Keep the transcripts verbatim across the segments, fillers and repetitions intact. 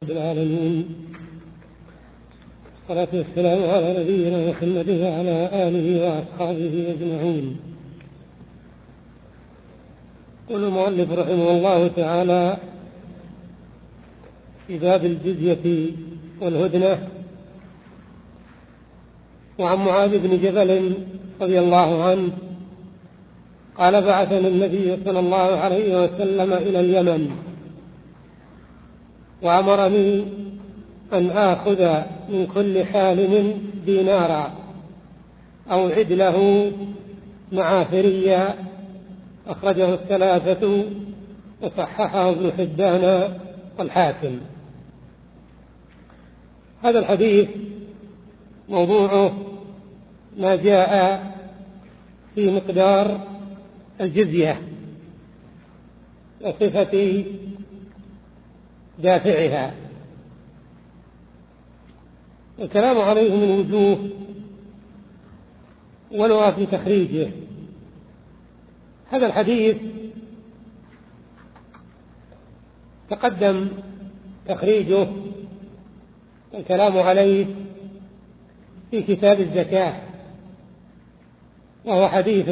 رب العالمين، والصلاة والسلام على نبينا محمد وعلى آله وأصحابه أجمعين. يقول المؤلف رحمه الله تعالى في باب الجزية والهدنة: وعن معاذ بن جبل رضي الله عنه قال: بعثني النبي صلى الله عليه وسلم إلى اليمن، وأمرني أن آخذ من كل حالم دينارا أو عدله معافريا. أخرجه الثلاثة وصححه ابن حبان والحاكم. هذا الحديث موضوعه ما جاء في مقدار الجزية وصفة دافعها، والكلام عليه من وجوه ولو في تخريجه. هذا الحديث تقدم تخريجه والكلام عليه في كتاب الزكاة، وهو حديث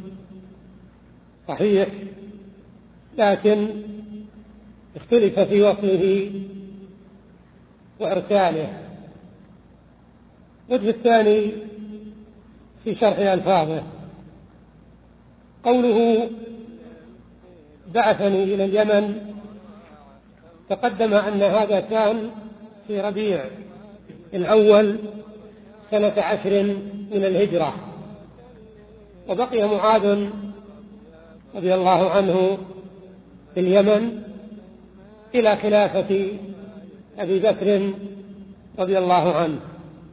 صحيح، لكن اختلف في وصله وإرساله. الوجه الثاني في شرح ألفاظه: قوله بعثني إلى اليمن، تقدم أن هذا كان في ربيع الأول سنة عشر من الهجرة، وبقي معاذ رضي الله عنه في اليمن إلى خلافة أبي بكر رضي الله عنه.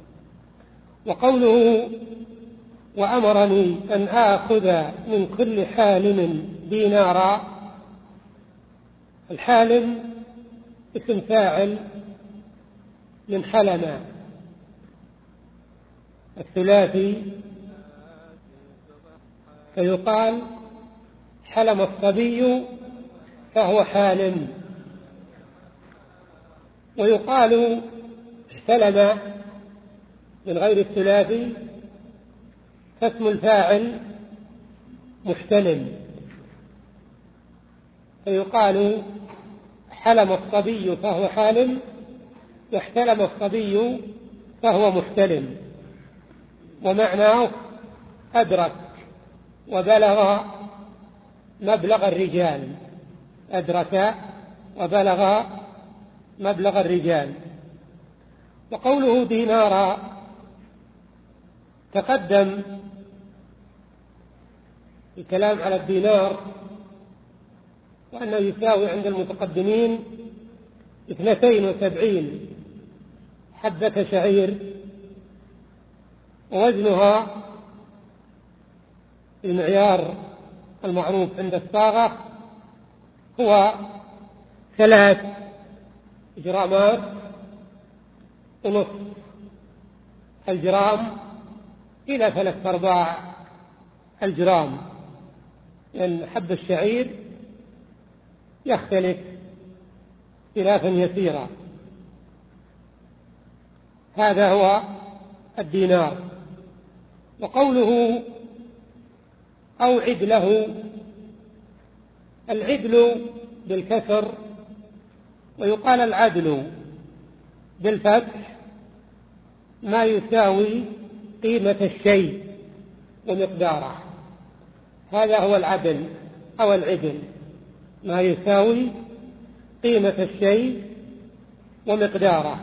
وقوله وأمرني أن آخذ من كل حالم دينارا، الحالم اسم فاعل من حلم، الثلاثي، فيقال حلم الصبي فهو حالم، ويقال احتلم من غير الثلاثي فاسم الفاعل محتلم، فيقال حلم الصبي فهو حالم، واحتلم الصبي فهو محتلم. ومعناه أدرك وبلغ مبلغ الرجال، أدرك وبلغ مبلغ الرجال. وقوله دينارا تقدم الكلام على الدينار، وأنه يساوي عند المتقدمين اثنتين وسبعين حبة شعير، ووزنها المعيار المعروف عند الصاغة هو ثلاث جرامات ونصف الجرام إلى ثلاث أرباع الجرام، لأن يعني حب الشعير يختلف اختلافا يسيرا. هذا هو الدينار. وقوله أو عدله، العدل بالكسر، ويقال العدل بالفتح، ما يساوي قيمة الشيء ومقداره. هذا هو العدل أو العدل، ما يساوي قيمة الشيء ومقداره.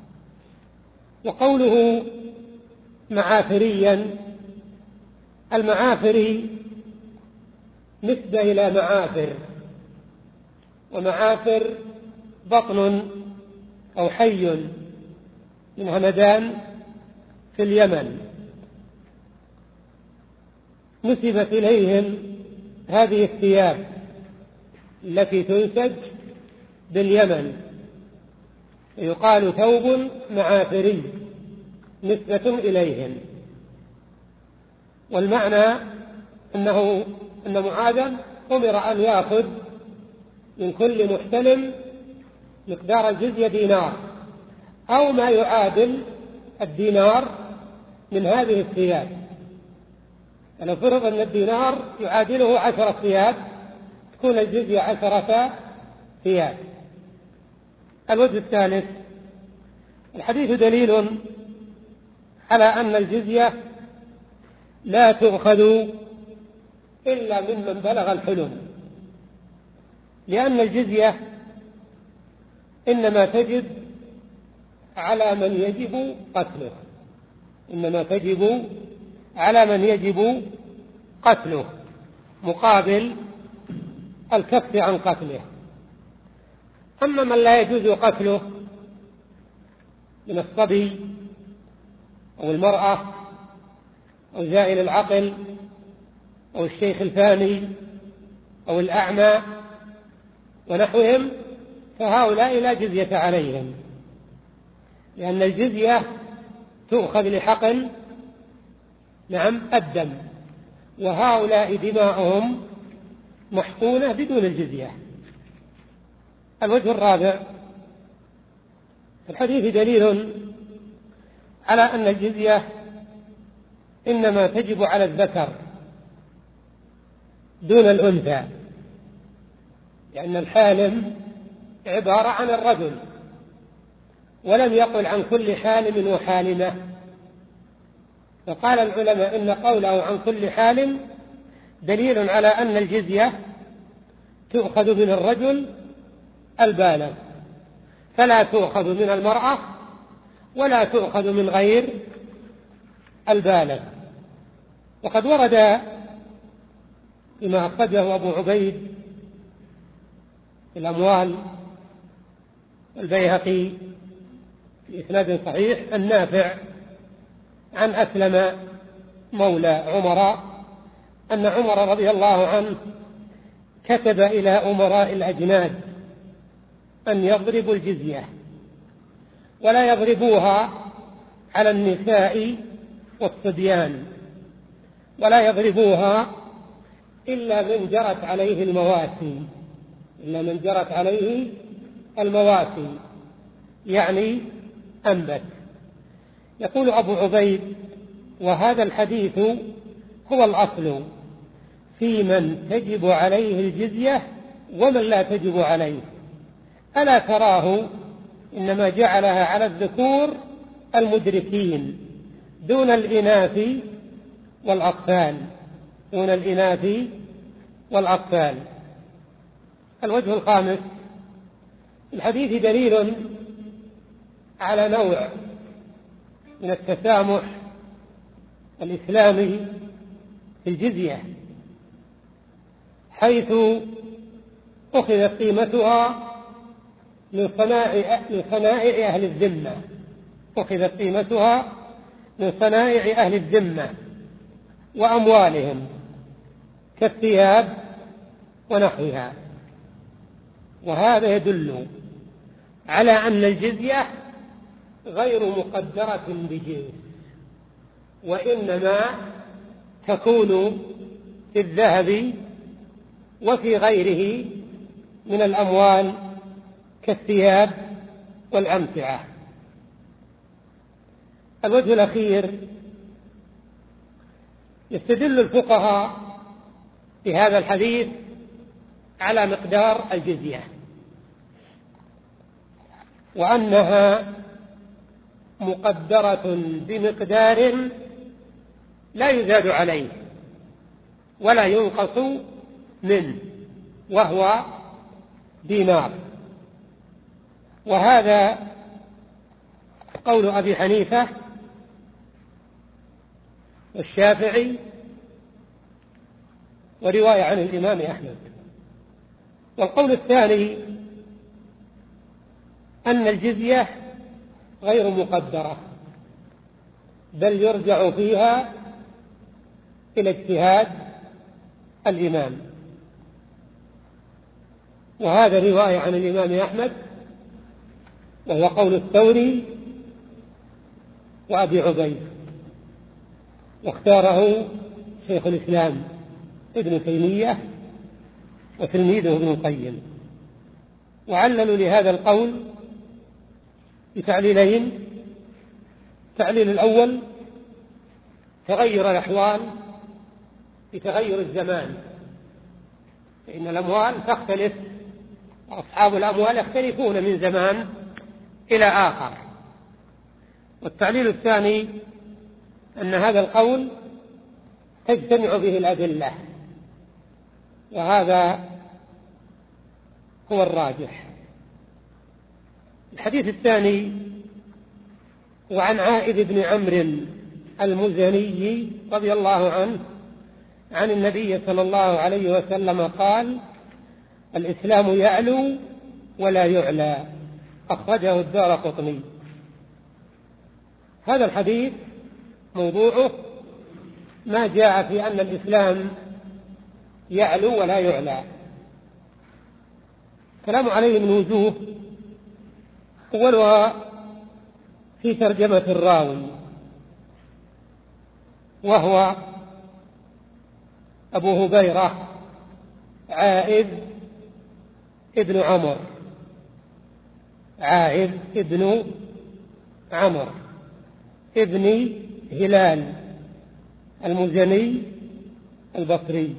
وقوله معافريا، المعافري نسبة إلى معافر، ومعافر بطن أو حي من همدان في اليمن، نسبت إليهم هذه الثياب التي تنسج باليمن، يقال ثوب معافري نسبة إليهم. والمعنى أنه أن معاذا أمر أن يأخذ من كل محتلم مقدار الجزية دينار أو ما يعادل الدينار من هذه الثياب. لو فرض أن الدينار يعادله عشرة ثياب تكون الجزية عشرة ثياب. الوجه الثالث: الحديث دليل على أن الجزية لا تؤخذ إلا ممن بلغ الحلم، لأن الجزية إنما تجب على من يجب قتله إنما تجب على من يجب قتله مقابل الكف عن قتله. أما من لا يجوز قتله من الصبي أو المرأة أو زائل العقل أو الشيخ الفاني أو الأعمى ونحوهم، فهؤلاء لا جزية عليهم، لأن الجزية تؤخذ لحقن نعم الدم، وهؤلاء دماؤهم محقونة بدون الجزية. الوجه الرابع: في الحديث دليل على أن الجزية إنما تجب على الذكر دون الأنثى، لأن الحالم عبارة عن الرجل، ولم يقل عن كل حالم وحالمة، فقال العلماء إن قوله عن كل حالم دليل على أن الجزية تؤخذ من الرجل البالغ، فلا تؤخذ من المرأة ولا تؤخذ من غير البالغ. وقد ورد فيما أخرجه أبو عبيد في الأموال البيهقي في إسناد صحيح النافع عن أسلم مولى عمر أن عمر رضي الله عنه كتب إلى أمراء الأجناد أن يضربوا الجزية، ولا يضربوها على النساء والصبيان، ولا يضربوها إلا من جرت عليه المواسي إلا من جرت عليه المواسي يعني أنبت. يقول أبو عبيد: وهذا الحديث هو الأصل في من تجب عليه الجزية ومن لا تجب عليه، ألا تراه إنما جعلها على الذكور المدركين دون الإناث والأطفال دون الإناث والأطفال. الوجه الخامس: الحديث دليل على نوع من التسامح الإسلامي في الجزية، حيث أخذت قيمتها من صنائع من صنائع أهل الذمة أخذت قيمتها من صنائع أهل الذمة وأموالهم كالثياب ونحوها. وهذا يدل على أن الجزية غير مقدرة بجنس، وإنما تكون في الذهب وفي غيره من الأموال كالثياب والأمتعة. الوجه الأخير: يستدل الفقهاء في هذا الحديث على مقدار الجزية، وأنها مقدرة بمقدار لا يزاد عليه ولا ينقص منه، وهو دينار. وهذا قول أبي حنيفة والشافعي ورواية عن الإمام أحمد. والقول الثاني أن الجزية غير مقدرة، بل يرجع فيها إلى اجتهاد الإمام، وهذا رواية عن الإمام أحمد، وهو قول الثوري وأبي عبيد، واختاره شيخ الإسلام ابن تيمية وتلميذه ابن القيم. وعللوا لهذا القول بتعليلين. التعليل الأول تغير الأحوال بتغير الزمان، فإن الأموال تختلف، أصحاب الأموال يختلفون من زمان إلى آخر. والتعليل الثاني أن هذا القول تجتمع به الأدلة، وهذا هو الراجح. الحديث الثاني وعن عائذ بن عمرو المزني رضي الله عنه عن النبي صلى الله عليه وسلم قال: الإسلام يعلو ولا يعلى، أخرجه الدارقطني. هذا الحديث موضوعه ما جاء في أن الإسلام يعلو ولا يعلى. كلام عليه من وجوه، أولها في ترجمة الراوي، وهو أبو هبيرة عائذ ابن عمرو، عائذ ابن عمرو ابن هلال المزني البصري،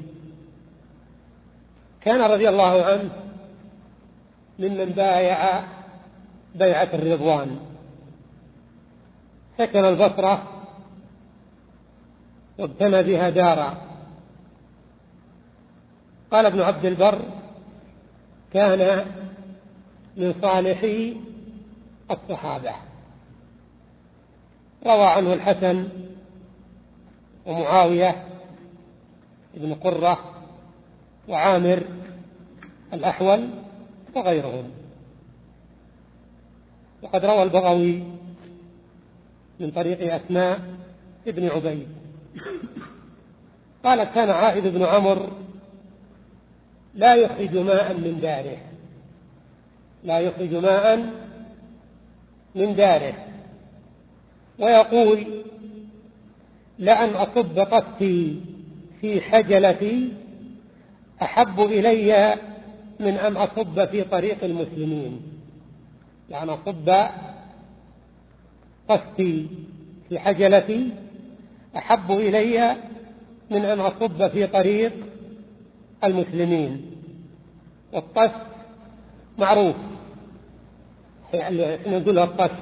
كان رضي الله عنه ممن بايع بيعة الرضوان، سكن البصرة وابتنى بها دارا. قال ابن عبد البر: كان من صالحي الصحابة. روى عنه الحسن ومعاوية ابن قرة وعامر الأحول وغيرهم. وقد روى البغوي من طريق أسماء ابن عبيد قال: كان عائذ بن عمرو لا يخرج ماء من داره، لا يخرج ماء من داره، ويقول: لأن أصب قصتي في حجلتي أحب إلي من أن أصب في طريق المسلمين، يعني أصب قصتي في حجلتي أحب إلي من أن أصب في طريق المسلمين. والطس معروف، نقول الطس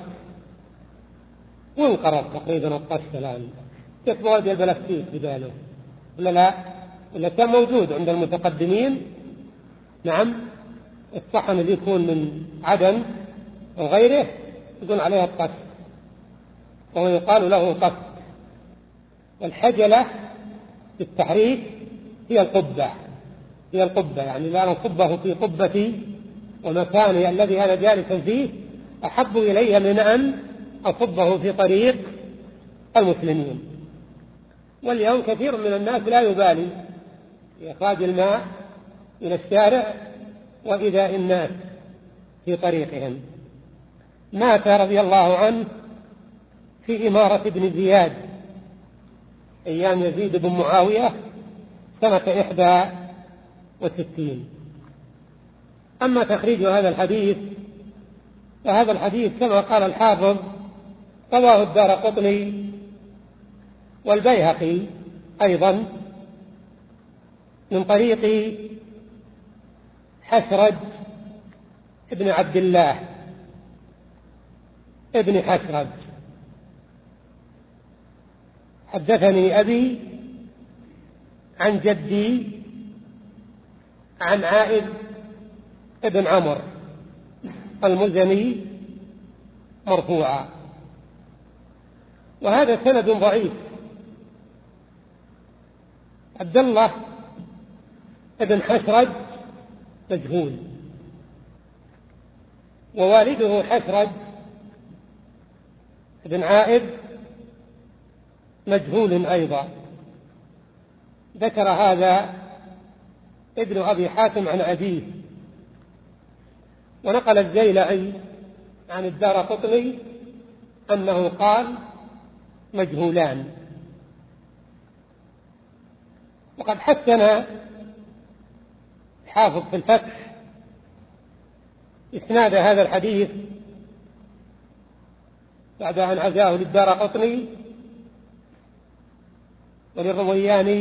وانقرض تقريبا الطس الآن، يكبر هذه البلاستيك بباله ولا لا؟ ولا كان موجود عند المتقدمين؟ نعم، الصحن اللي يكون من عدن وغيره يقول عليها الطس، وهو يقال له طس. والحجلة في التحريك هي القبة، هي القبة، يعني لا نصبه في قبتي ومكاني الذي أنا جالس فيه أحب إلي من أن أصبه في طريق المسلمين. واليوم كثير من الناس لا يبالي بإخراج الماء إلى الشارع وإيذاء الناس في طريقهم. مات رضي الله عنه في إمارة ابن زياد أيام يزيد بن معاوية سنة إحدى وستين. أما تخريج هذا الحديث فهذا الحديث كما قال الحافظ رواه الدارقطني والبيهقي أيضا من طريق حسرج ابن عبد الله ابن حسرج: حدثني أبي عن جدي عن عائذ ابن عمرو المزني مرفوعا. وهذا سند ضعيف. عبد الله ابن حسرج مجهول، ووالده حسرج ابن عائذ مجهول أيضا. ذكر هذا ابن أبي حاتم عن أبيه، ونقل الزيلعي عن الدارقطني أنه قال مجهولان. وقد حسن حافظ في الفتح إسناد هذا الحديث بعد أن عزاه للدارقطني وللروياني،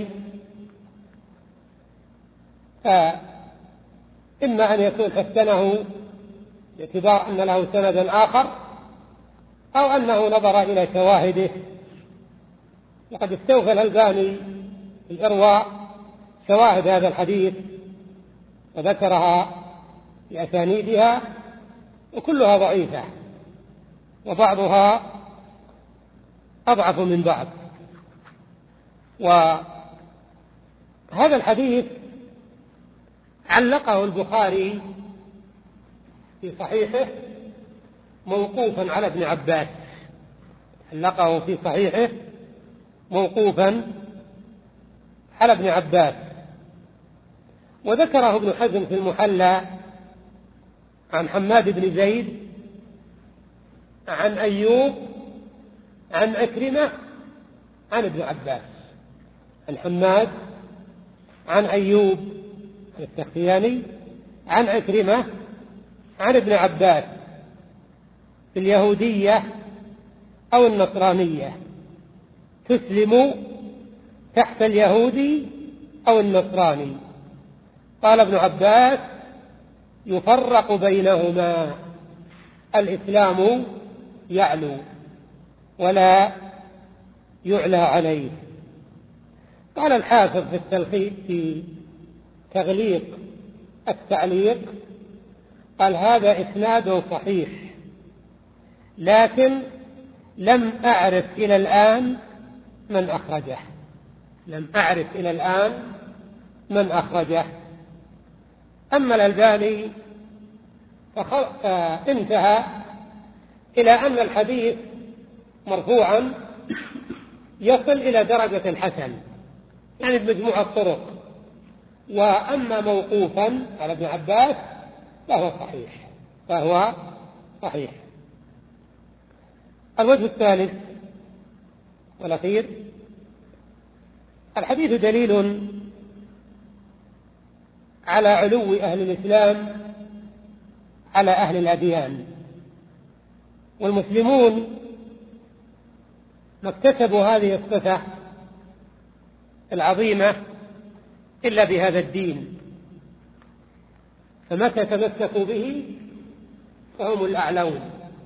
فإما أن يكون حسنه باعتبار أن له سندا آخر، أو أنه نظر إلى شواهده. وقد استوفى الألباني في الإرواء شواهد هذا الحديث وذكرها بأسانيدها، وكلها ضعيفة وبعضها أضعف من بعض. وهذا الحديث علقه البخاري في صحيحه موقوفا على ابن عباس، علقه في صحيحه موقوفا على ابن عباس. وذكره ابن حزم في المحلى عن حماد بن زيد عن أيوب عن أكرمة عن ابن عباس، عن حماد عن أيوب السختياني عن أكرمة عن ابن عباس في اليهودية أو النصرانية تسلم تحت اليهودي أو النصراني. قال ابن عباس: يفرق بينهما، الإسلام يعلو ولا يعلى عليه. قال الحافظ في التلخيص في تغليق التعليق، قال: هذا إسناد صحيح، لكن لم أعرف إلى الآن من أخرجه، لم أعرف إلى الآن من أخرجه. أما الألباني فانتهى إلى أن الحديث مرفوعا يصل إلى درجة الحسن، يعني بمجموع الطرق. وأما موقوفا على ابن عباس فهو صحيح، فهو صحيح. الوجه الثالث والأخير: الحديث دليل على علو أهل الإسلام على أهل الأديان، والمسلمون ما اكتسبوا هذه الصفة العظيمة إلا بهذا الدين، فمتى تمسكوا به فهم الأعلون.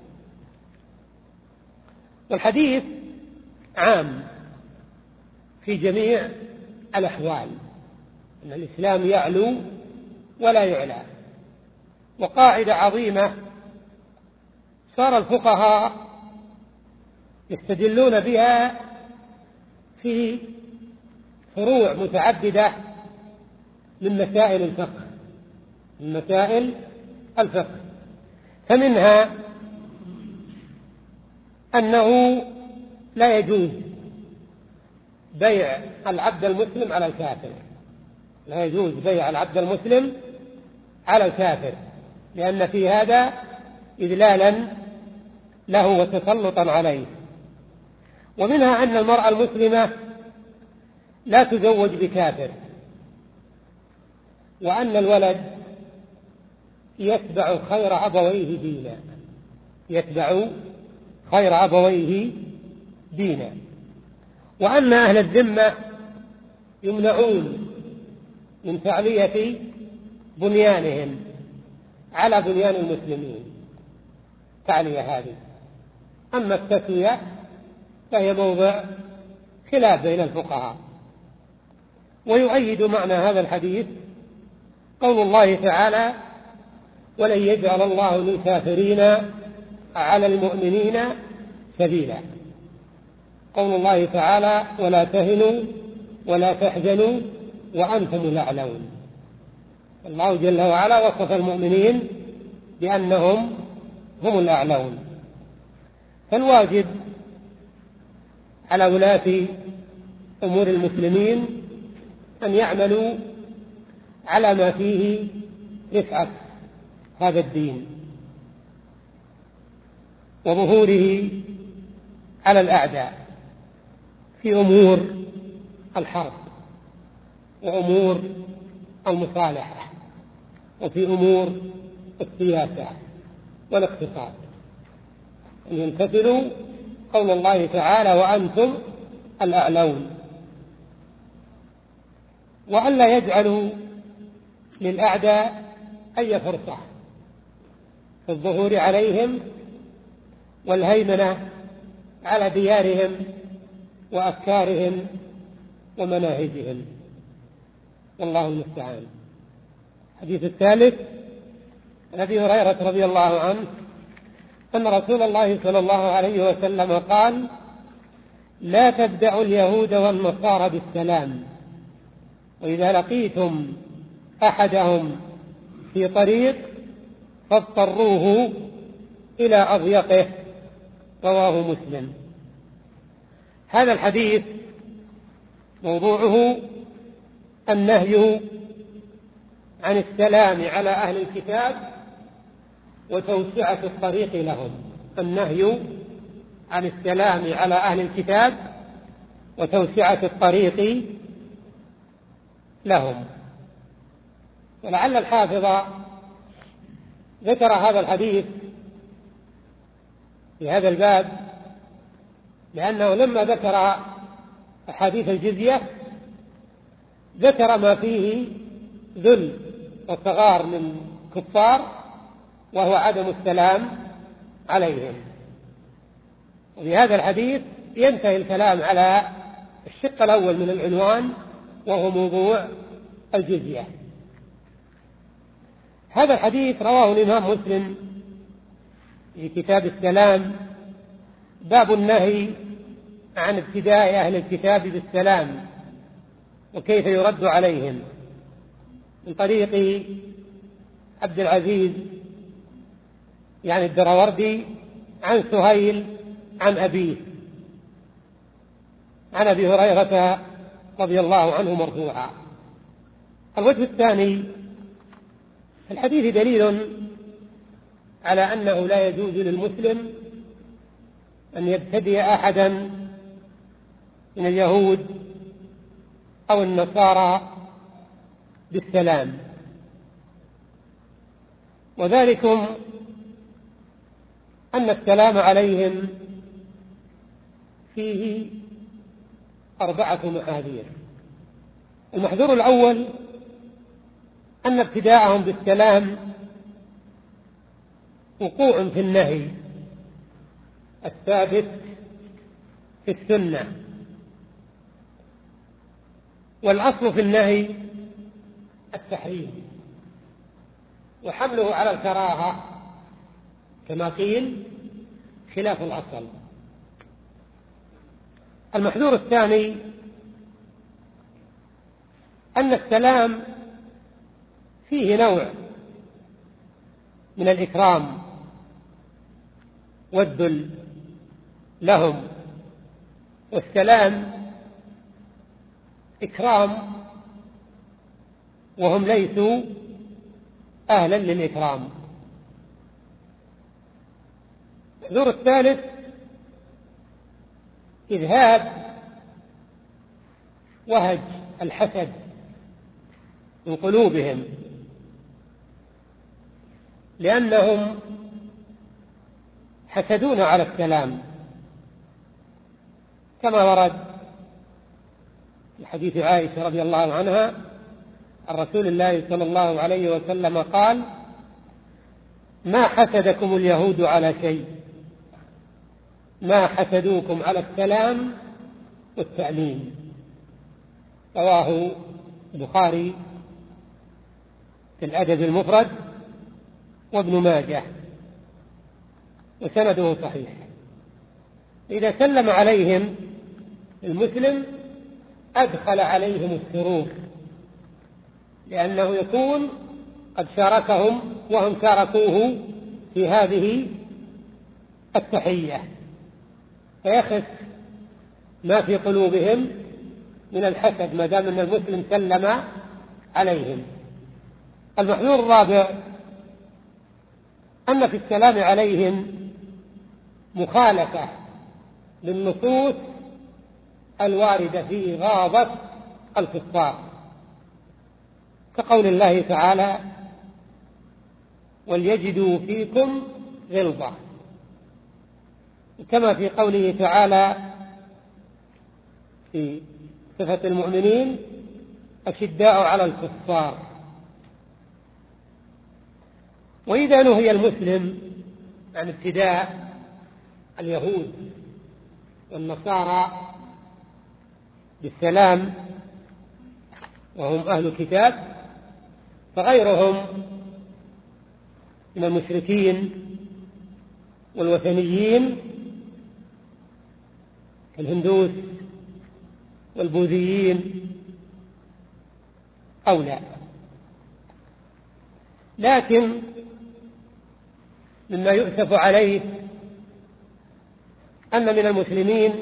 والحديث عام في جميع الأحوال، أن الإسلام يعلو ولا يعلى. وقاعدة عظيمة صار الفقهاء يستدلون بها في فروع متعددة من مسائل الفقه، من مسائل الفقه. فمنها أنه لا يجوز بيع العبد المسلم على الكافر، لا يجوز بيع العبد المسلم على الكافر، لأن في هذا إذلالا له وتسلطا عليه. ومنها أن المرأة المسلمة لا تزوج بكافر، وأن الولد يتبع خير أبويه دينا، يتبع خير أبويه دينا. وأن أهل الذمة يمنعون من تعلية بنيانهم على بنيان المسلمين، تعلية هذه. أما التسوية فهي موضع خلاف بين الفقهاء. ويؤيد معنى هذا الحديث قول الله تعالى: ولن يجعل الله للكافرين على المؤمنين سبيلا. قول الله تعالى: ولا تهنوا ولا تحزنوا وأنتم الأعلون. الله جل وعلا وصف المؤمنين بأنهم هم الأعلون. فالواجب على ولاة أمور المسلمين أن يعملوا على ما فيه رفعة هذا الدين وظهوره على الأعداء في أمور الحرب وأمور المصالحة وفي أمور السياسة والاقتصاد، أن يمتثلوا قول الله تعالى وأنتم الأعلون، وألا يجعلوا للأعداء أي فرصة في الظهور عليهم والهيمنة على ديارهم وأفكارهم ومناهجهم، والله المستعان. الحديث الثالث عن أبي هريرة رضي الله عنه أن رسول الله صلى الله عليه وسلم قال: لا تبدعوا اليهود والنصارى بالسلام، وإذا لقيتم أحدهم في طريق فاضطروه إلى أضيقه، رواه مسلم. هذا الحديث موضوعه النهي عن السلام على أهل الكتاب وتوسعة الطريق لهم، النهي عن السلام على أهل الكتاب وتوسعة الطريق لهم. ولعل الحافظ ذكر هذا الحديث في هذا الباب لأنه لما ذكر أحاديث الجزية ذكر ما فيه ذل وصغار من كفار، وهو عدم السلام عليهم. وفي هذا الحديث ينتهي الكلام على الشق الأول من العنوان، وهو موضوع الجزية. هذا الحديث رواه الإمام مسلم في كتاب السلام، باب النهي عن ابتداء أهل الكتاب بالسلام وكيف يرد عليهم، من طريق عبد العزيز يعني الدراوردي عن سهيل عن أبيه عن أبي هريرة رضي الله عنه مرفوعا. الوجه الثاني: الحديث دليل على أنه لا يجوز للمسلم أن يبتدئ أحدا من اليهود أو النصارى بالسلام، وذلكم أن السلام عليهم فيه أربعة محاذير. المحذور الأول أن ابتداءهم بالسلام وقوع في النهي الثابت في السنة، والأصل في النهي التحريم، وحمله على الكراهة كما قيل خلاف الأصل. المحذور الثاني أن السلام فيه نوع من الإكرام والذل لهم، والسلام إكرام وهم ليسوا أهلا للإكرام. المحذور الثالث إذهاب وهج الحسد من قلوبهم، لأنهم حسدون على السلام، كما ورد في حديث عائشة رضي الله عنها عن رسول الله صلى الله عليه وسلم قال: ما حسدكم اليهود على شيء، ما حسدوكم على السلام والتعليم. رواه البخاري في الأدب المفرد وابن ماجه، وسنده صحيح. إذا سلم عليهم المسلم أدخل عليهم السرور، لأنه يكون قد شاركهم وهم شاركوه في هذه التحية، فيخف ما في قلوبهم من الحسد ما دام أن المسلم سلم عليهم. المحذور الرابع أن في السلام عليهم مخالفة للنصوص الواردة في غاضة الكفار، كقول الله تعالى: وليجدوا فيكم غلظة، كما في قوله تعالى في صفة المؤمنين أشداء على الكفار. وإذا نهي المسلم عن ابتداء اليهود والنصارى بالسلام وهم أهل الكتاب، فغيرهم من المشركين والوثنيين كالهندوس والبوذيين أولى. لكن مما يؤسف عليه أن من المسلمين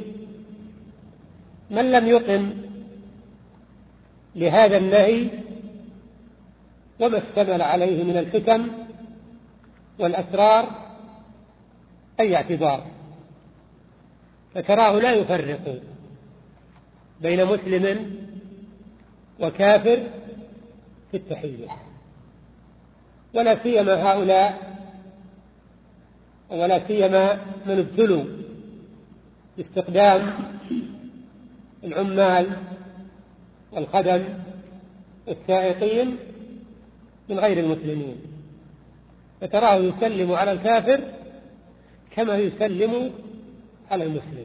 من لم يقم لهذا النهي وما اشتمل عليه من الفتن والأسرار أي اعتبار، فتراه لا يفرق بين مسلم وكافر في التحية، ولا سيما هؤلاء ولا سيما من ابتلوا باستخدام العمال والخدم والسائقين من غير المسلمين، فتراه يسلم على الكافر كما يسلم على المسلم،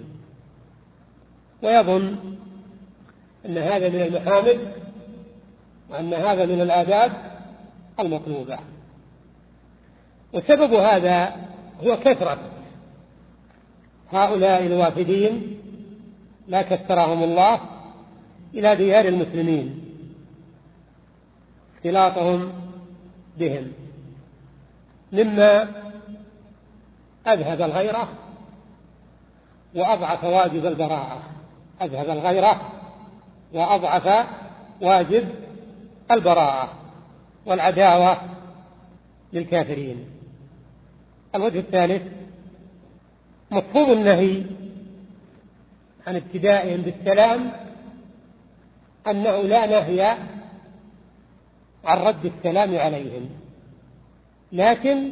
ويظن أن هذا من المحامد وأن هذا من الآداب المطلوبة. وسبب هذا هو كثرة هؤلاء الوافدين لا كثرهم الله إلى ديار المسلمين، اختلاطهم بهم، مما أذهب الغيرة وأضعف واجب البراءة، أذهب الغيرة وأضعف واجب البراءة والعداوة للكافرين. الوجه الثالث مفهوم النهي عن ابتدائهم بالسلام أنه لا نهي عن رد السلام عليهم، لكن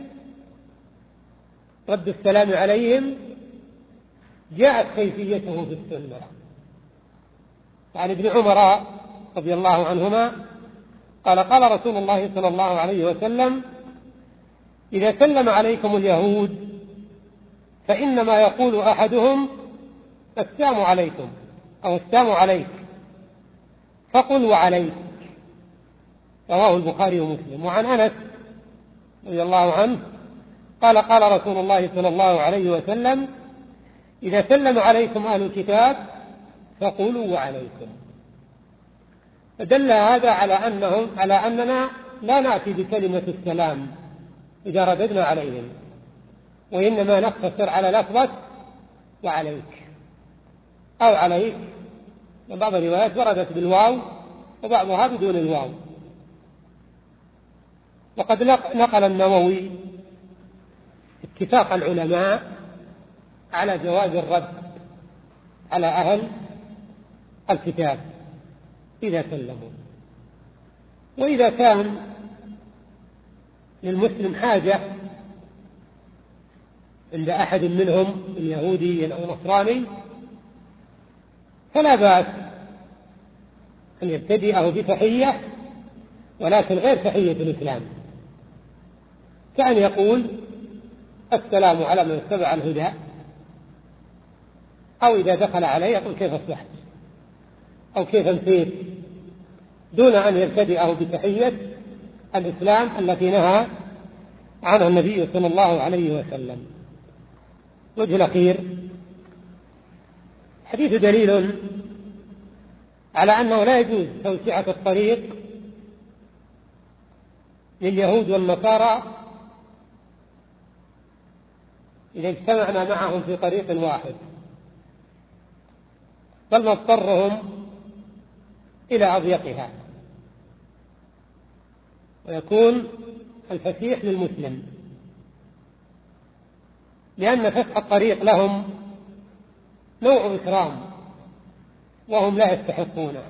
رد السلام عليهم جاءت كيفيته في السنة. عن ابن عمر رضي الله عنهما قال قال رسول الله صلى الله عليه وسلم: إذا سلم عليكم اليهود فإنما يقول أحدهم السلام عليكم أو السلام عليك، فقل وعليك. رواه البخاري ومسلم. وعن أنس رضي الله عنه قال قال رسول الله صلى الله عليه وسلم: إذا سلم عليكم أهل الكتاب فقولوا وعليكم. فدل هذا على أنهم على أننا لا نأتي بكلمة السلام إذا رددنا عليهم، وإنما نقتصر على لفظة وعليك أو عليك، وبعض الروايات وردت بالواو وبعضها بدون الواو. وقد نقل النووي اتفاق العلماء على جواز الرد على أهل الكتاب إذا سلموا. وإذا كان للمسلم حاجة عند أحد منهم من يهودي أو نصراني فلا بأس أن يبتدئه بتحية، ولكن غير تحية الإسلام، كأن يقول السلام على من اتبع الهدى، أو إذا دخل عليه يقول كيف أصبحت أو كيف نسيت، دون أن يبتدئه بتحية الإسلام التي نهى عنها النبي صلى الله عليه وسلم. الوجه الأخير حديث دليل على أنه لا يجوز توسعة الطريق لليهود والنصارى إذا اجتمعنا معهم في طريق واحد، بل نضطرهم إلى أضيقها، ويكون الفسيح للمسلم، لأن فسح الطريق لهم نوع إكرام وهم لا يستحقونه.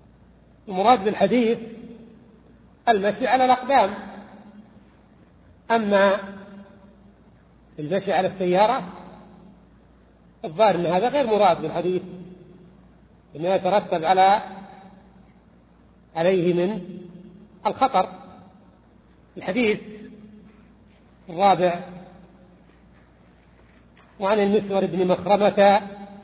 المراد بالحديث المشي على الأقدام، أما المشي على السيارة الظاهر أن هذا غير مراد بالحديث، إنه يترتب على عليه من الخطر. الحديث الرابع: وعن المسور بن مخرمة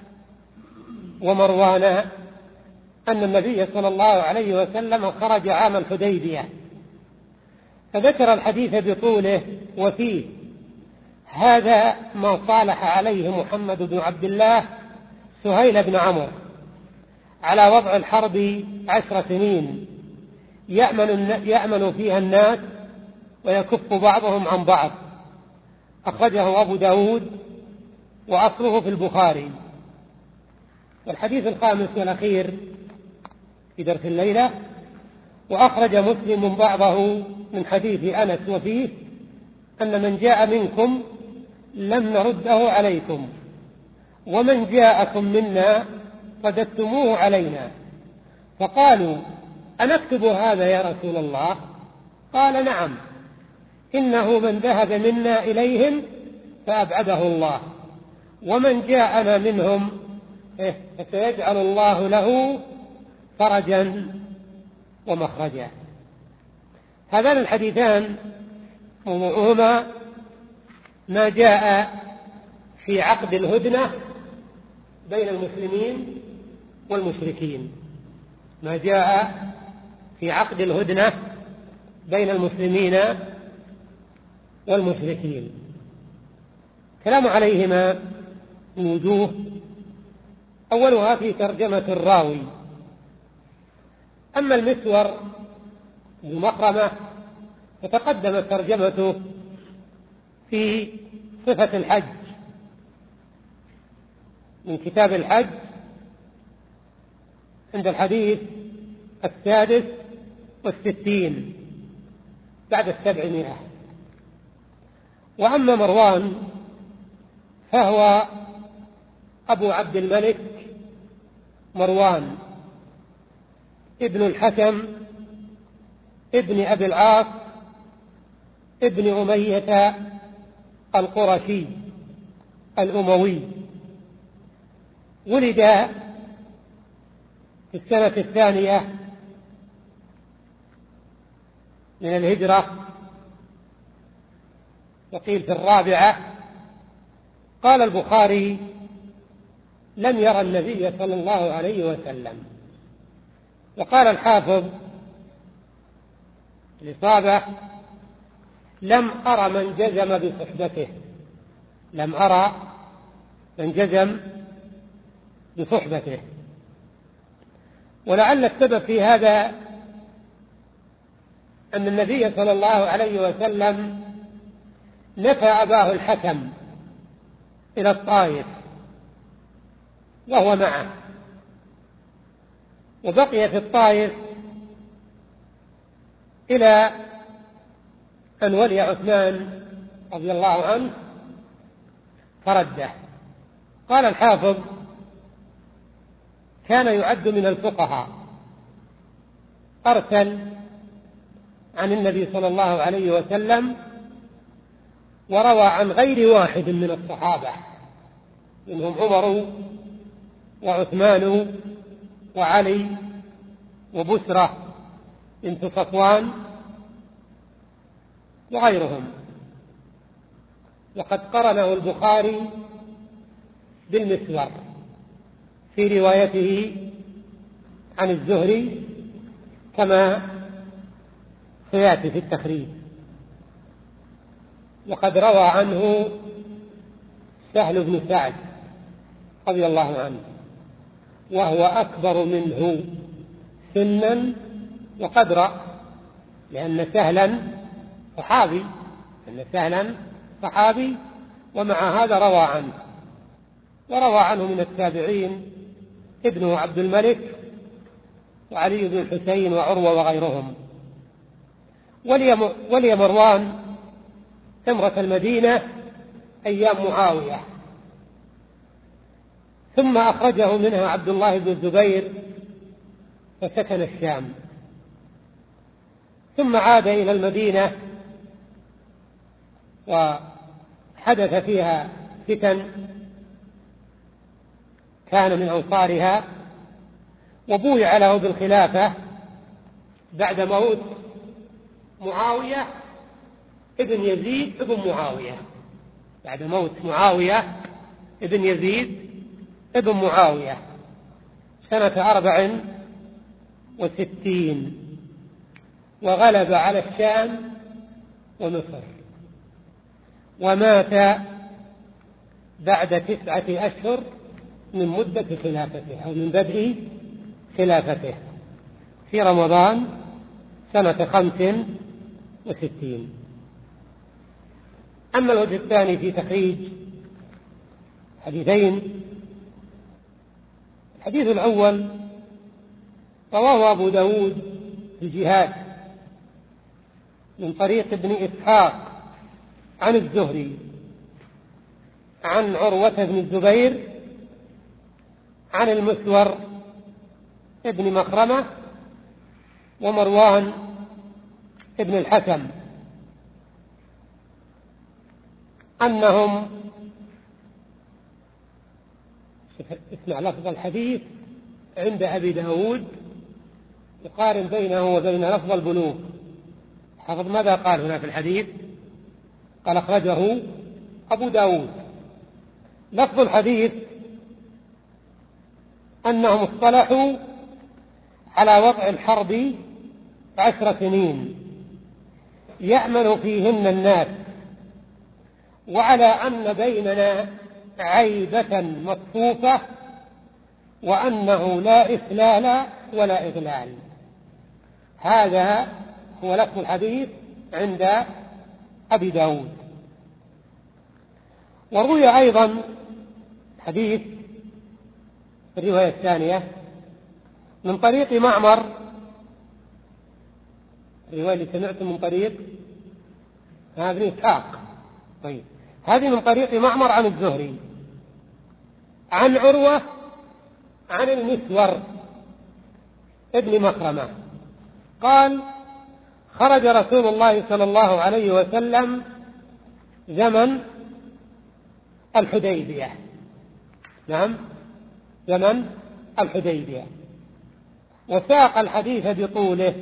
ومروان أن النبي صلى الله عليه وسلم خرج عام الحديبية، فذكر الحديث بطوله وفيه: هذا ما صالح عليه محمد بن عبد الله سهيل بن عمرو على وضع الحرب عشر سنين يأمن, يأمن فيها الناس ويكف بعضهم عن بعض. أخرجه أبو داود وأصله في البخاري. والحديث الخامس والأخير في درس الليلة: وأخرج مسلم بعضه من حديث أنس وفيه: أن من جاء منكم لم نرده عليكم، ومن جاءكم منا رددتموه علينا. فقالوا: أنكتب هذا يا رسول الله؟ قال: نعم، إنه من ذهب منا إليهم فأبعده الله، ومن جاءنا منهم فسيجعل الله له فرجا ومخرجا. هذان الحديثان موضوعهما ما جاء في عقد الهدنة بين المسلمين والمشركين، ما جاء في عقد الهدنة بين المسلمين والمشركين. كلام عليهما من وجوه: أولها في ترجمة الراوي. أما المسور بن مخرمة فتقدمت ترجمته في صفة الحج من كتاب الحج عند الحديث السادس والستين بعد السبعمائة. وأما مروان فهو أبو عبد الملك مروان ابن الحكم ابن أبي العاص ابن أمية القرشي الأموي، ولد في السنة الثانية من الهجرة، وقيل في الرابعة. قال البخاري: لم يرى النبي صلى الله عليه وسلم. وقال الحافظ الإصابة: لم أرى من جزم بصحبته، لم أرى من جزم بصحبته. ولعل السبب في هذا أن النبي صلى الله عليه وسلم نفى أباه الحكم إلى الطائف وهو معه، وبقي في الطائف إلى أن ولي عثمان رضي الله عنه فرده. قال الحافظ: كان يعد من الفقهاء، أرسل عن النبي صلى الله عليه وسلم وروى عن غير واحد من الصحابة، منهم عمر وعثمان وعلي وبسرة بنت صفوان وغيرهم. وقد قرنه البخاري بالمسور في روايته عن الزهري كما سيأتي في التخريج. وقد روى عنه سهل بن سعد رضي الله عنه، وهو أكبر منه سنا وقدرا، لأن سهلا صحابي لأن سهلا صحابي ومع هذا روى عنه. وروى عنه من التابعين ابنه عبد الملك وعلي بن الحسين وعروة وغيرهم. ولي مروان امرة المدينة أيام معاوية، ثم أخرجه منها عبد الله بن الزبير فسكن الشام، ثم عاد إلى المدينة وحدث فيها فتن، كان من أنصارها، وبويع له بالخلافة بعد موت معاوية ابن يزيد ابن معاوية، بعد موت معاوية ابن يزيد ابن معاوية سنة أربع وستين، وغلب على الشام ومصر، ومات بعد تسعة أشهر من مدة خلافته أو من بدء خلافته في رمضان سنة خمس وستين. أما الوجه الثاني في تخريج حديثين: الحديث الأول رواه أبو داود في الجهاد من طريق ابن إسحاق عن الزهري عن عروة بن الزبير عن المسور ابن مخرمة ومروان ابن الحكم أنهم، اسمع لفظ الحديث عند أبي داود يقارن بينه وبين لفظ البلوغ. حفظ ماذا قال هنا في الحديث؟ قال أخرجه أبو داود. لفظ الحديث أنهم اصطلحوا على وضع الحرب عشر سنين يأمن فيهن الناس، وعلى أن بيننا عيبة مصفوفة، وأنه لا إخلال ولا إغلال. هذا هو لفظ الحديث عند أبي داود. وروي أيضا حديث في الرواية الثانية من طريق معمر، الرواية اللي سمعت من طريق ابن إسحاق، طيب هذه من طريق معمر عن الزهري عن عروة عن المسور ابن مخرمة قال: خرج رسول الله صلى الله عليه وسلم زمن الحديبية، نعم زمن الحديبية، وساق الحديث بطوله،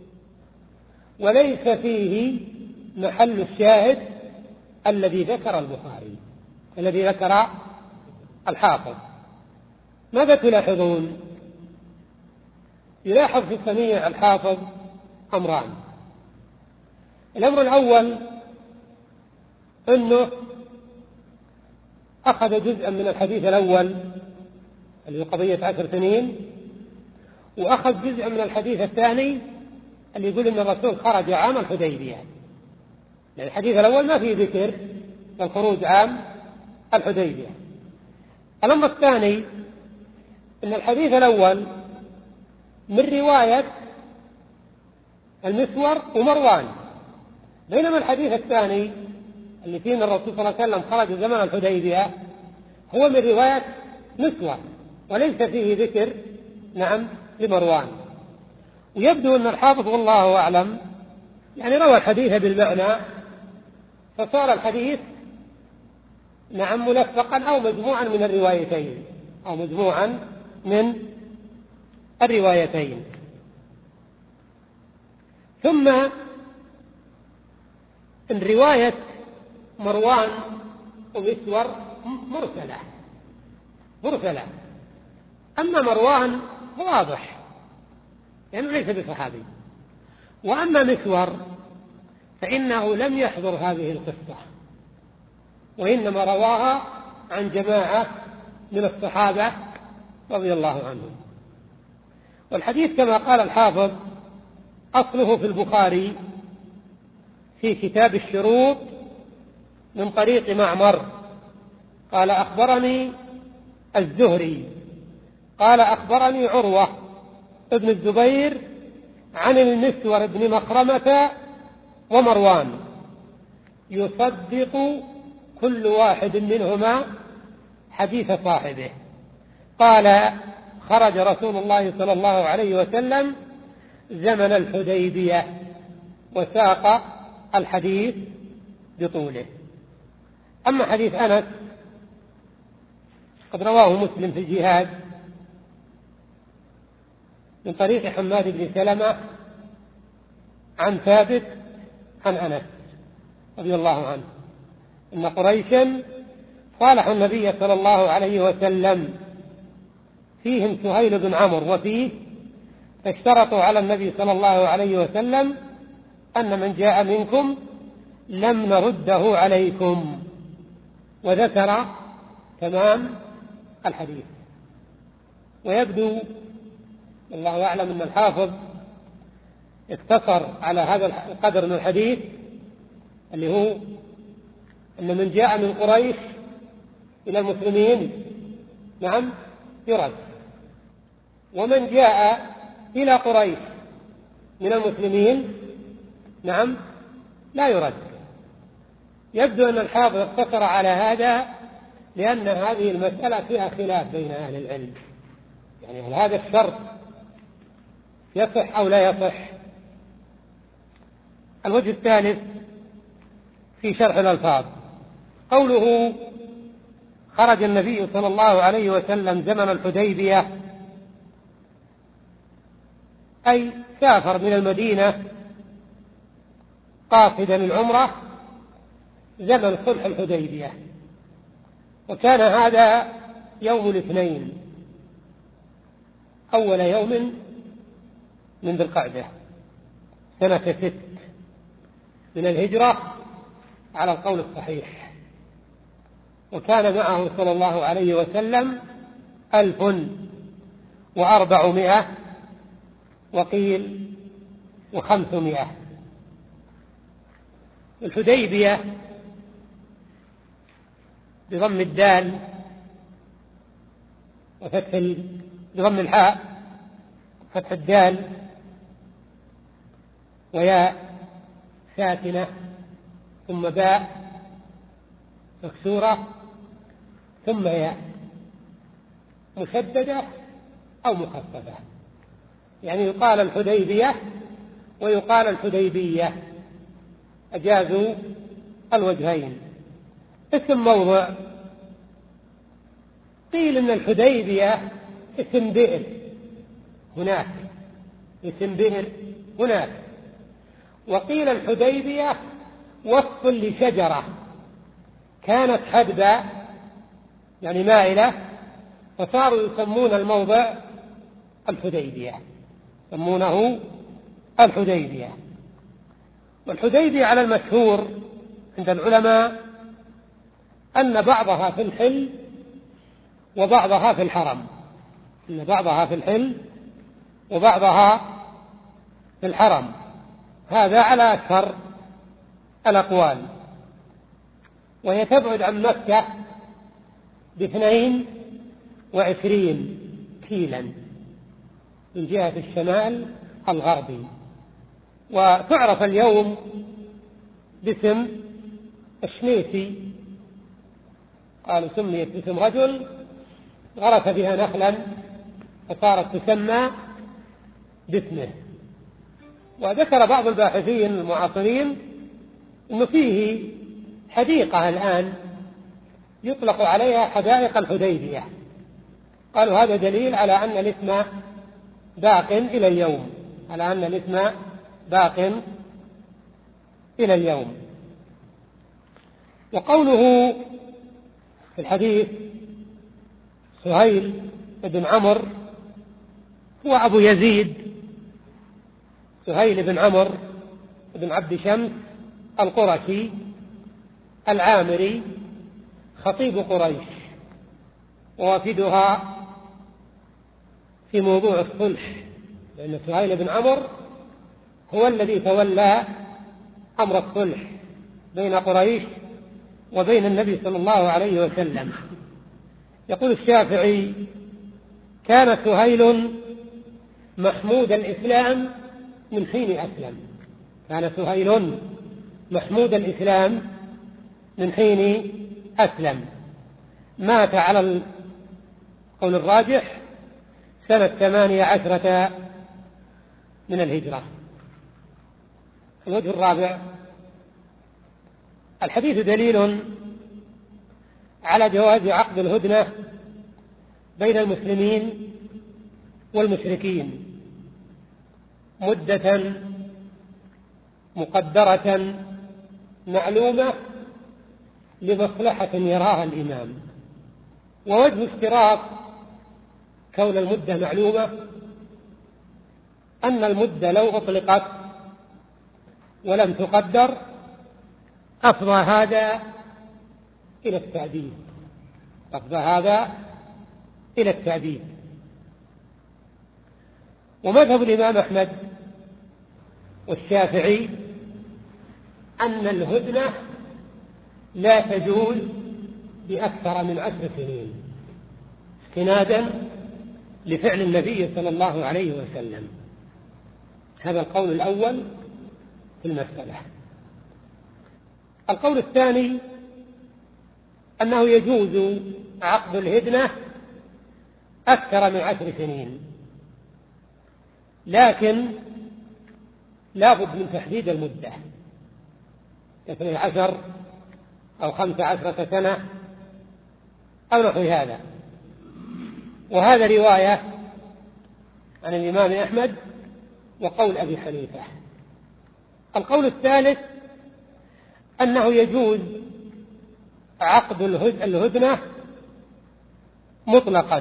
وليس فيه محل الشاهد الذي ذكر البخاري الذي ذكر الحافظ. ماذا تلاحظون؟ يلاحظ في السميع الحافظ أمران. الأمر الأول أنه أخذ جزءا من الحديث الأول اللي هو قضية عشر سنين، وأخذ جزءا من الحديث الثاني اللي يقول أن الرسول خرج عام الحديبية، لأن الحديث الأول ما فيه ذكر الخروج عام الحديبية. الأمر الثاني أن الحديث الأول من رواية المسور ومروان، بينما الحديث الثاني اللي فيه أن الرسول صلى الله عليه وسلم خرج زمن الحديبية هو من رواية مسور، وليس فيه ذكر نعم لمروان. ويبدو أن الحافظ والله أعلم يعني روى الحديث بالمعنى، فصار الحديث نعم ملفقا أو مجموعا من الروايتين أو مجموعا من الروايتين. ثم إن رواية مروان ومسور مرسلة مرسلة أما مروان واضح لأنه يعني ليس بصحابي، وأما مسور فإنه لم يحضر هذه القصة، وإنما رواها عن جماعة من الصحابة رضي الله عنهم. والحديث كما قال الحافظ أصله في البخاري في كتاب الشروط من طريق معمر قال: أخبرني الزهري قال: أخبرني عروة ابن الزبير عن المسور ابن مخرمة ومروان، يصدق كل واحد منهما حديث صاحبه. قال: خرج رسول الله صلى الله عليه وسلم زمن الحديبية، وساق الحديث بطوله. أما حديث أنس قد رواه مسلم في الجهاد من طريق حماد بن سلمة عن ثابت عن أنس رضي الله عنه إن قريشا صالحوا النبي صلى الله عليه وسلم، فيهم سهيل بن عمرو وفيه، فاشترطوا على النبي صلى الله عليه وسلم أن من جاء منكم لم نرده عليكم، وذكر تمام الحديث. ويبدو والله أعلم أن الحافظ اقتصر على هذا القدر من الحديث اللي هو أن من جاء من قريش إلى المسلمين نعم يرد، ومن جاء إلى قريش من المسلمين نعم لا يرد. يبدو أن الحافظ اقتصر على هذا لأن هذه المسألة فيها خلاف بين أهل العلم، يعني هل هذا الشرط يصح أو لا يصح. الوجه الثالث في شرح الألفاظ قوله خرج النبي صلى الله عليه وسلم زمن الحديبية، أي سافر من المدينة قاصدا العمرة زمن صلح الحديبية، وكان هذا يوم الاثنين أول يوم من ذي القعدة سنة ست من الهجرة على القول الصحيح، وكان معه صلى الله عليه وسلم ألف وأربعمائة وقيل وخمسمائة. الحديبية بضم الدال وفتح بضم الحاء فتح الدال وياء ساكنة ثم باء مكسورة ثم ياء مشددة أو مخففة، يعني يقال الحديبية ويقال الحديبية، أجازوا الوجهين. اسم موضع قيل إن الحديبية اسم بئر هناك، اسم بئر هناك، وقيل الحديبية وصف لشجرة كانت حدبة يعني مائلة، فصاروا يسمون الموضع الحديبية، يسمونه الحديبية. والحديبية على المشهور عند العلماء أن بعضها في الحل وبعضها في الحرم، أن بعضها في الحل وبعضها في الحرم، هذا على أكثر الأقوال. وهي تبعد عن مكة باثنين وعشرين كيلا من جهة الشمال الغربي، وتعرف اليوم باسم الشنيسي، قالوا سميت باسم رجل غرس بها نخلا فصارت تسمى باسمه. وذكر بعض الباحثين المعاصرين أنه فيه حديقة الآن يطلق عليها حدائق الحديبية، قالوا هذا دليل على أن الاسم باق إلى اليوم، على أن الاسم باق إلى اليوم. وقوله في الحديث سهيل بن عمرو هو أبو يزيد سهيل بن عمرو بن عبد شمس القرشي العامري خطيب قريش ووافدها في موضوع الصلح، لأن سهيل بن عمرو هو الذي تولى أمر الصلح بين قريش وبين النبي صلى الله عليه وسلم. يقول الشافعي كان سهيل محمود الإسلام من حين أسلم، كان سهيل محمود الإسلام من حين أسلم، مات على القول الراجح سنة ثمانية عشرة من الهجرة. الوجه الرابع الحديث دليل على جواز عقد الهدنة بين المسلمين والمشركين مدة مقدرة معلومة لمصلحة يراها الإمام. ووجه اشتراط كون المدة معلومة أن المدة لو أطلقت ولم تقدر أفضى هذا إلى التعديل أفضى هذا إلى التعديل. ومذهب الإمام أحمد والشافعي أن الهدنة لا تجوز بأكثر من عشر سنين استنادا لفعل النبي صلى الله عليه وسلم. هذا القول الأول في المسألة. القول الثاني أنه يجوز عقد الهدنة أكثر من عشر سنين، لكن لا بد من تحديد المدة اثني عشر أو خمس عشرة سنة أو نحو هذا. وهذا رواية عن الإمام أحمد وقول أبي حنيفة. القول الثالث أنه يجوز عقد الهدنة مطلقا.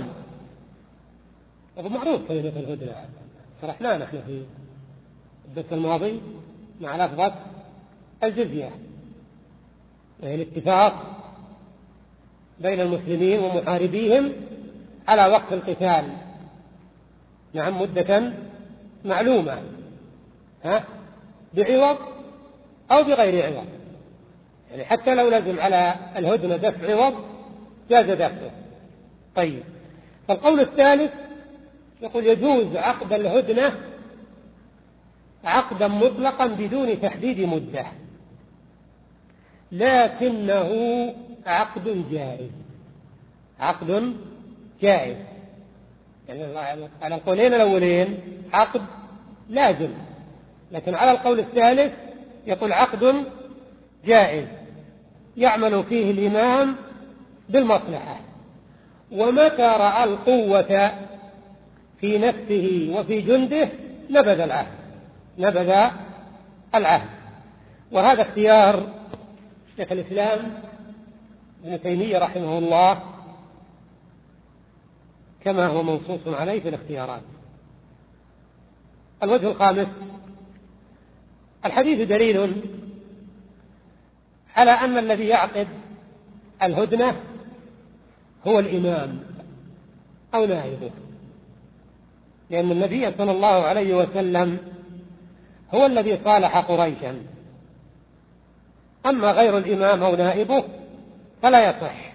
معروف كلمة الهدنة شرحناها نحن في الدرس الماضي مع لفظة الجزية، وهي الاتفاق بين المسلمين ومحاربيهم على وقف القتال، نعم، مدة معلومة، ها، بعوض أو بغير عوض، يعني حتى لو لزم على الهدنة دفع عوض جاز دفعه. طيب، فالقول الثالث يقول يجوز عقد الهدنة عقدا مطلقا بدون تحديد مدة، لكنه عقد جائز عقد جائز يعني على القولين الأولين عقد لازم، لكن على القول الثالث يقول عقد جائز يعمل فيه الإمام بالمصلحة، ومتى رأى القوة في نفسه وفي جنده نبذ العهد نبذ العهد. وهذا اختيار شيخ الإسلام ابن تيمية رحمه الله كما هو منصوص عليه في الاختيارات. الوجه الخامس: الحديث دليل على أن الذي يعقد الهدنة هو الإمام أو نائبه، لأن النبي صلى الله عليه وسلم هو الذي صالح قريشا، أما غير الإمام أو نائبه فلا يصح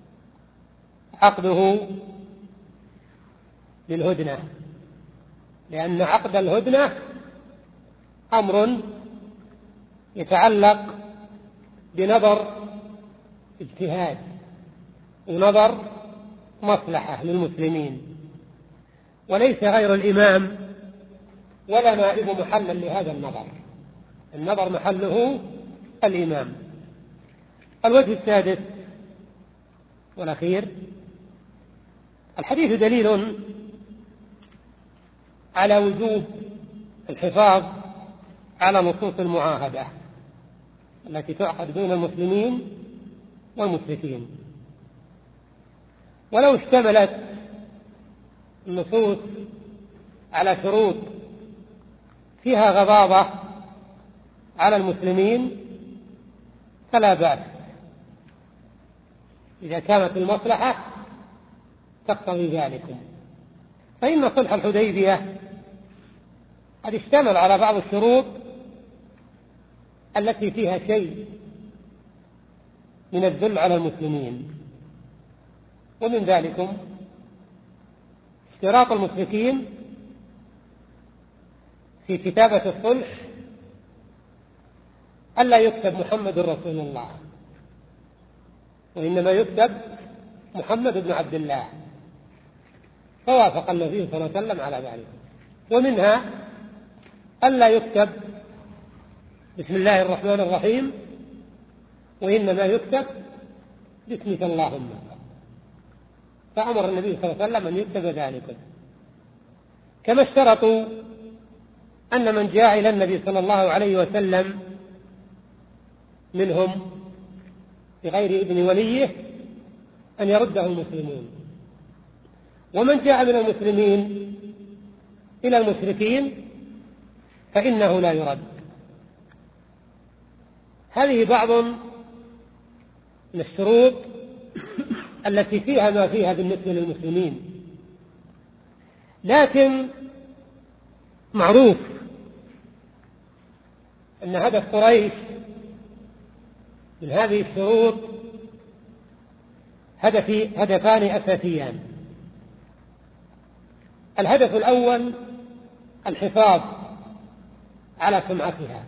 عقده للهدنة، لأن عقد الهدنة أمر يتعلق بنظر اجتهاد ونظر مصلحة للمسلمين، وليس غير الإمام ولا نائب محلا لهذا النظر، النظر محله الإمام. الوجه السادس والأخير: الحديث دليل على وجوب الحفاظ على نصوص المعاهدة التي تعقد بين المسلمين والمشركين، ولو اشتملت النصوص على شروط فيها غضاضة على المسلمين فلا بأس إذا كانت المصلحة تقتضي ذلك. فإن صلح الحديبية قد اشتمل على بعض الشروط التي فيها شيء من الذل على المسلمين، ومن ذلك اشتراط المشركين في كتابة الصلح ألا يكتب محمد رسول الله، وإنما يكتب محمد بن عبد الله، فوافق النبي صلى الله عليه وسلم على ذلك. ومنها ألا يكتب بسم الله الرحمن الرحيم، وإنما يكتب باسمك اللهم، فأمر النبي صلى الله عليه وسلم أن يكتب ذلك. كما اشترطوا أن من جاء إلى النبي صلى الله عليه وسلم منهم بغير إذن وليه أن يرده المسلمون، ومن جاء من المسلمين إلى المشركين فإنه لا يرد. هذه بعض من الشروط التي فيها ما فيها بالنسبة للمسلمين، لكن معروف أن هدف قريش من هذه الشروط هدف هدفان أساسيان. الهدف الأول الحفاظ على سمعتها،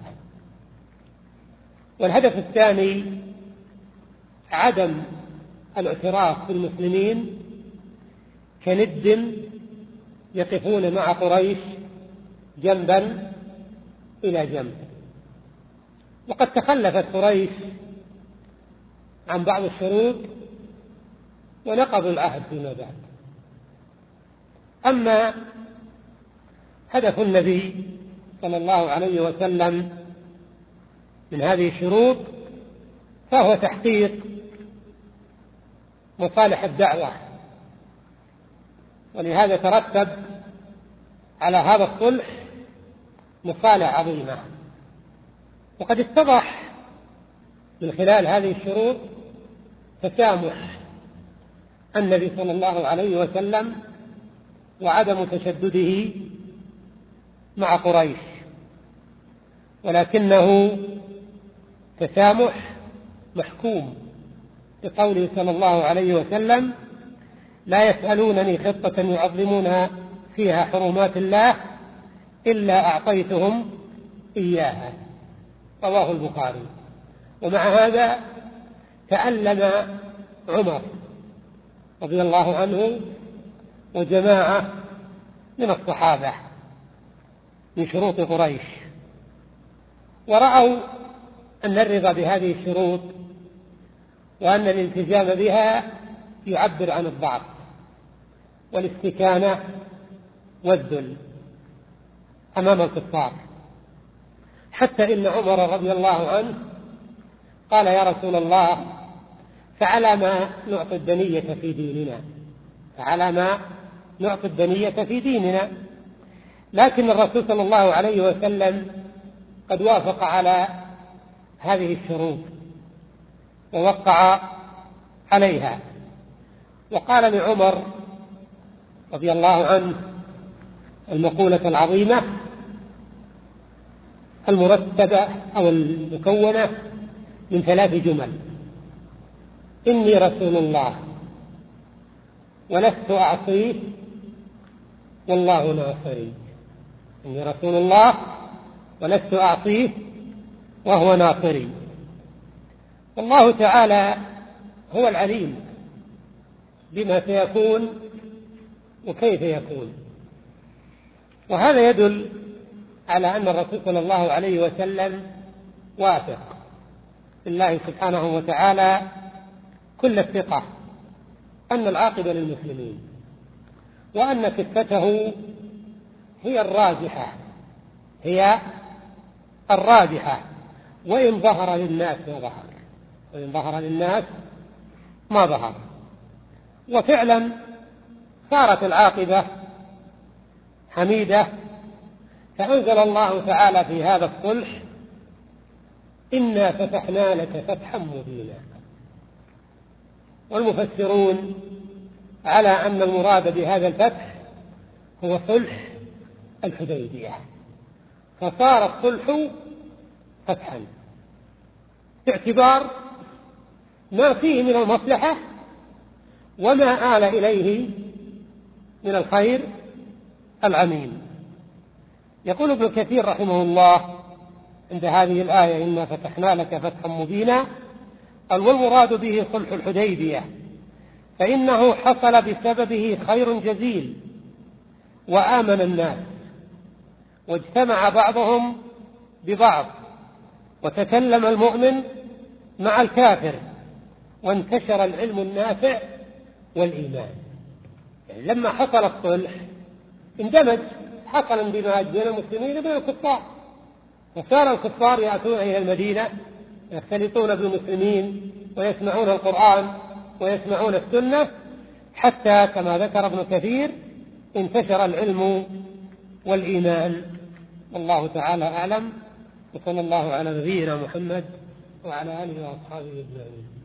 والهدف الثاني عدم الاعتراف بالمسلمين كند يقفون مع قريش جنبا إلى جنب. وقد تخلفت قريش عن بعض الشروط ونقضوا العهد فيما بعد. أما هدف النبي صلى الله عليه وسلم من هذه الشروط فهو تحقيق مصالح الدعوة، ولهذا ترتب على هذا الصلح مصالح عظيمة. وقد اتضح من خلال هذه الشروط تسامح النبي صلى الله عليه وسلم وعدم تشدده مع قريش، ولكنه تسامح محكوم بقوله صلى الله عليه وسلم: لا يسألونني خطة يعظمون فيها حرمات الله إلا أعطيتهم إياها، رواه البخاري. ومع هذا تألم عمر رضي الله عنه وجماعة من الصحابة من شروط قريش، ورأوا أن الرضا بهذه الشروط وأن الالتزام بها يعبر عن الضعف والاستكانة والذل أمام الكفار، حتى إن عمر رضي الله عنه قال: يا رسول الله، فعلى ما نعطي الدنية في ديننا، فعلى ما نعطي الدنية في ديننا. لكن الرسول صلى الله عليه وسلم قد وافق على هذه الشروط ووقع عليها، وقال لعمر رضي الله عنه المقولة العظيمة المرتبة أو المكونة من ثلاث جمل: إني رسول الله ولست أعصيه والله ناصري. إني رسول الله ولست أعصيه وهو ناصري. والله تعالى هو العليم بما سيكون وكيف يكون، وهذا يدل على أن الرسول صلى الله عليه وسلم واثق بالله سبحانه وتعالى كل الثقة أن العاقبة للمسلمين، وأن كفته هي الراجحة هي الراجحة وإن ظهر للناس ما ظهر وإن ظهر للناس ما ظهر. وفعلا صارت العاقبة حميدة، فأنزل الله تعالى في هذا الصلح: إنا فتحنا لك فتحا مبينا. والمفسرون على أن المراد بهذا الفتح هو صلح الحديبية، فصار الصلح فتحا باعتبار ما فيه من المصلحة وما آل إليه من الخير العميم. يقول ابن كثير رحمه الله عند هذه الآية: إنا فتحنا لك فتحا مبينا، والمراد به صلح الحديبية، فإنه حصل بسببه خير جزيل وآمن الناس واجتمع بعضهم ببعض، وتكلم المؤمن مع الكافر، وانتشر العلم النافع والإيمان. يعني لما حصل الصلح اندمج، حصل اندماج بين المسلمين وبين الكفار، وصار الكفار يأتون إلى المدينة يختلطون بالمسلمين ويسمعون القرآن ويسمعون السنة، حتى كما ذكر ابن كثير انتشر العلم والإيمان. والله تعالى أعلم، وصلى الله على نبينا محمد وعلى آله وأصحابه أجمعين.